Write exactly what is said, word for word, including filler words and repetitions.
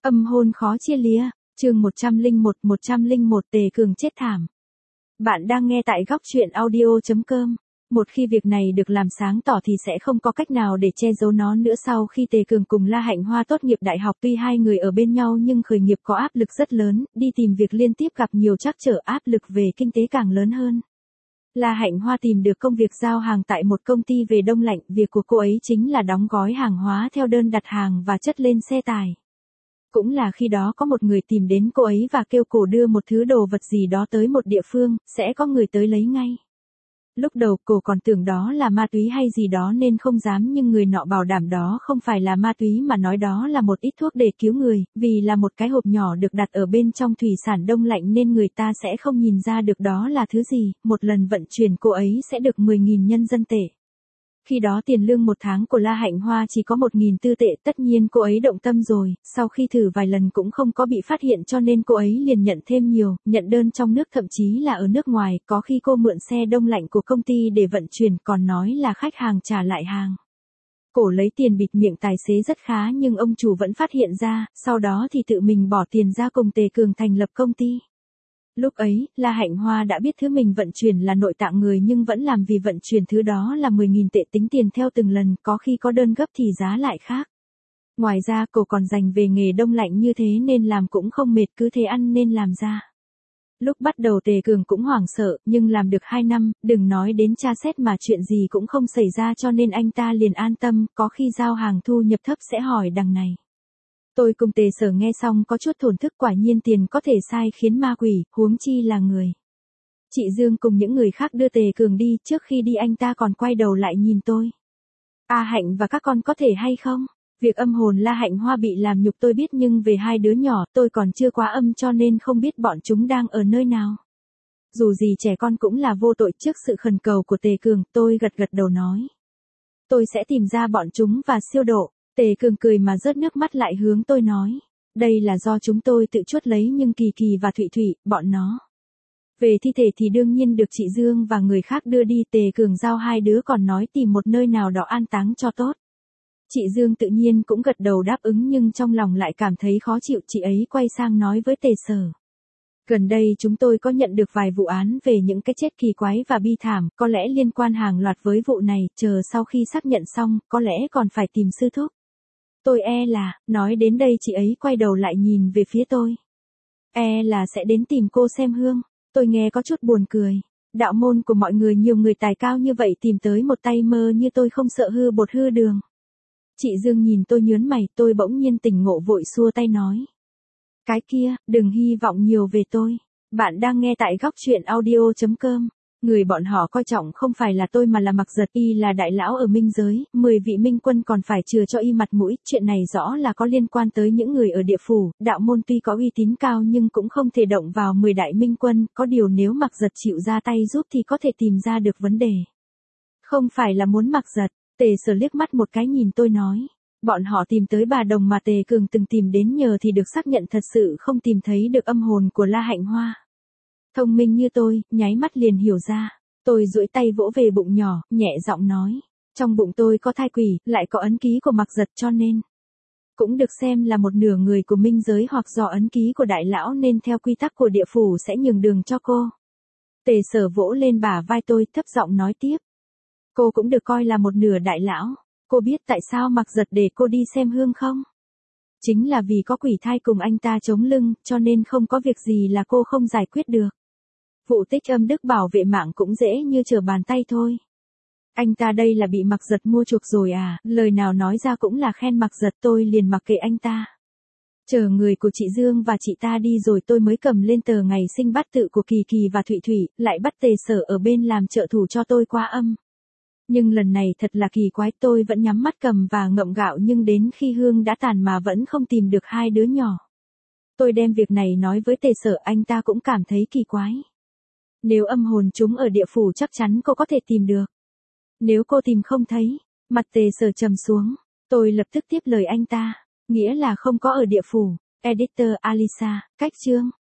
Âm hôn khó chia lìa, chương một trăm lẻ một, một trăm lẻ một Tề Cường chết thảm. Bạn đang nghe tại góc truyện audio chấm com. Một khi việc này được làm sáng tỏ thì sẽ không có cách nào để che giấu nó nữa. Sau khi Tề Cường cùng La Hạnh Hoa tốt nghiệp đại học, tuy hai người ở bên nhau nhưng khởi nghiệp có áp lực rất lớn, đi tìm việc liên tiếp gặp nhiều trắc trở, áp lực về kinh tế càng lớn hơn. La Hạnh Hoa tìm được công việc giao hàng tại một công ty về đông lạnh, việc của cô ấy chính là đóng gói hàng hóa theo đơn đặt hàng và chất lên xe tải. Cũng là khi đó có một người tìm đến cô ấy và kêu cô đưa một thứ đồ vật gì đó tới một địa phương, sẽ có người tới lấy ngay. Lúc đầu cô còn tưởng đó là ma túy hay gì đó nên không dám, nhưng người nọ bảo đảm đó không phải là ma túy mà nói đó là một ít thuốc để cứu người, vì là một cái hộp nhỏ được đặt ở bên trong thủy sản đông lạnh nên người ta sẽ không nhìn ra được đó là thứ gì. Một lần vận chuyển cô ấy sẽ được mười nghìn nhân dân tệ. Khi đó tiền lương một tháng của La Hạnh Hoa chỉ có một nghìn tư tệ, tất nhiên cô ấy động tâm rồi, sau khi thử vài lần cũng không có bị phát hiện cho nên cô ấy liền nhận thêm nhiều, nhận đơn trong nước thậm chí là ở nước ngoài, có khi cô mượn xe đông lạnh của công ty để vận chuyển còn nói là khách hàng trả lại hàng. Cô lấy tiền bịt miệng tài xế rất khá nhưng ông chủ vẫn phát hiện ra, sau đó thì tự mình bỏ tiền ra cùng Tề Cường thành lập công ty. Lúc ấy, La Hạnh Hoa đã biết thứ mình vận chuyển là nội tạng người nhưng vẫn làm vì vận chuyển thứ đó là mười nghìn tệ tính tiền theo từng lần, có khi có đơn gấp thì giá lại khác. Ngoài ra cô còn dành về nghề đông lạnh như thế nên làm cũng không mệt, cứ thế ăn nên làm ra. Lúc bắt đầu Tề Cường cũng hoảng sợ, nhưng làm được hai năm, đừng nói đến tra xét mà chuyện gì cũng không xảy ra cho nên anh ta liền an tâm, có khi giao hàng thu nhập thấp sẽ hỏi đằng này. Tôi cùng Tề Sở nghe xong có chút thổn thức, quả nhiên tiền có thể sai khiến ma quỷ, huống chi là người. Chị Dương cùng những người khác đưa Tề Cường đi, trước khi đi anh ta còn quay đầu lại nhìn tôi. A Hạnh và các con có thể hay không? Việc âm hồn La Hạnh Hoa bị làm nhục tôi biết nhưng về hai đứa nhỏ tôi còn chưa quá âm cho nên không biết bọn chúng đang ở nơi nào. Dù gì trẻ con cũng là vô tội. Trước sự khẩn cầu của Tề Cường, tôi gật gật đầu nói. Tôi sẽ tìm ra bọn chúng và siêu độ. Tề Cường cười mà rớt nước mắt lại hướng tôi nói. Đây là do chúng tôi tự chuất lấy nhưng Kỳ Kỳ và Thụy Thụy, bọn nó. Về thi thể thì đương nhiên được chị Dương và người khác đưa đi. Tề Cường giao hai đứa còn nói tìm một nơi nào đó an táng cho tốt. Chị Dương tự nhiên cũng gật đầu đáp ứng nhưng trong lòng lại cảm thấy khó chịu. Chị ấy quay sang nói với Tề Sở. Gần đây chúng tôi có nhận được vài vụ án về những cái chết kỳ quái và bi thảm, có lẽ liên quan hàng loạt với vụ này, chờ sau khi xác nhận xong, có lẽ còn phải tìm sư thúc. Tôi e là, nói đến đây chị ấy quay đầu lại nhìn về phía tôi. E là sẽ đến tìm cô xem hương. Tôi nghe có chút buồn cười. Đạo môn của mọi người nhiều người tài cao như vậy tìm tới một tay mơ như tôi không sợ hư bột hư đường. Chị Dương nhìn tôi nhớn mày, tôi bỗng nhiên tỉnh ngộ vội xua tay nói. Cái kia, đừng hy vọng nhiều về tôi. Bạn đang nghe tại góc truyện audio chấm com. Người bọn họ coi trọng không phải là tôi mà là Mặc Giật, y là đại lão ở minh giới, mười vị minh quân còn phải chừa cho y mặt mũi, chuyện này rõ là có liên quan tới những người ở địa phủ, đạo môn tuy có uy tín cao nhưng cũng không thể động vào mười đại minh quân, có điều nếu Mặc Giật chịu ra tay giúp thì có thể tìm ra được vấn đề. Không phải là muốn Mặc Giật. Tề Sở liếc mắt một cái nhìn tôi nói. Bọn họ tìm tới bà đồng mà Tề Cường từng tìm đến nhờ thì được xác nhận thật sự không tìm thấy được âm hồn của La Hạnh Hoa. Thông minh như tôi, nháy mắt liền hiểu ra. Tôi duỗi tay vỗ về bụng nhỏ, nhẹ giọng nói. Trong bụng tôi có thai quỷ, lại có ấn ký của Mặc Giật cho nên. Cũng được xem là một nửa người của minh giới hoặc do ấn ký của đại lão nên theo quy tắc của địa phủ sẽ nhường đường cho cô. Tề Sở vỗ lên bả vai tôi thấp giọng nói tiếp. Cô cũng được coi là một nửa đại lão. Cô biết tại sao Mặc Giật để cô đi xem hương không? Chính là vì có quỷ thai cùng anh ta chống lưng, cho nên không có việc gì là cô không giải quyết được. Vụ Tích Âm Đức bảo vệ mạng cũng dễ như trở bàn tay thôi. Anh ta đây là bị Mặc Giật mua chuộc rồi à, lời nào nói ra cũng là khen Mặc Giật, tôi liền mặc kệ anh ta. Chờ người của chị Dương và chị ta đi rồi tôi mới cầm lên tờ ngày sinh bát tự của Kỳ Kỳ và Thụy Thụy, lại bắt Tề Sở ở bên làm trợ thủ cho tôi qua âm. Nhưng lần này thật là kỳ quái, tôi vẫn nhắm mắt cầm và ngậm gạo nhưng đến khi hương đã tàn mà vẫn không tìm được hai đứa nhỏ. Tôi đem việc này nói với Tề Sở, anh ta cũng cảm thấy kỳ quái. Nếu âm hồn chúng ở địa phủ chắc chắn cô có thể tìm được. Nếu cô tìm không thấy, mặt Tề Sở trầm xuống, tôi lập tức tiếp lời anh ta, nghĩa là không có ở địa phủ. Editor Alisa, cách chương.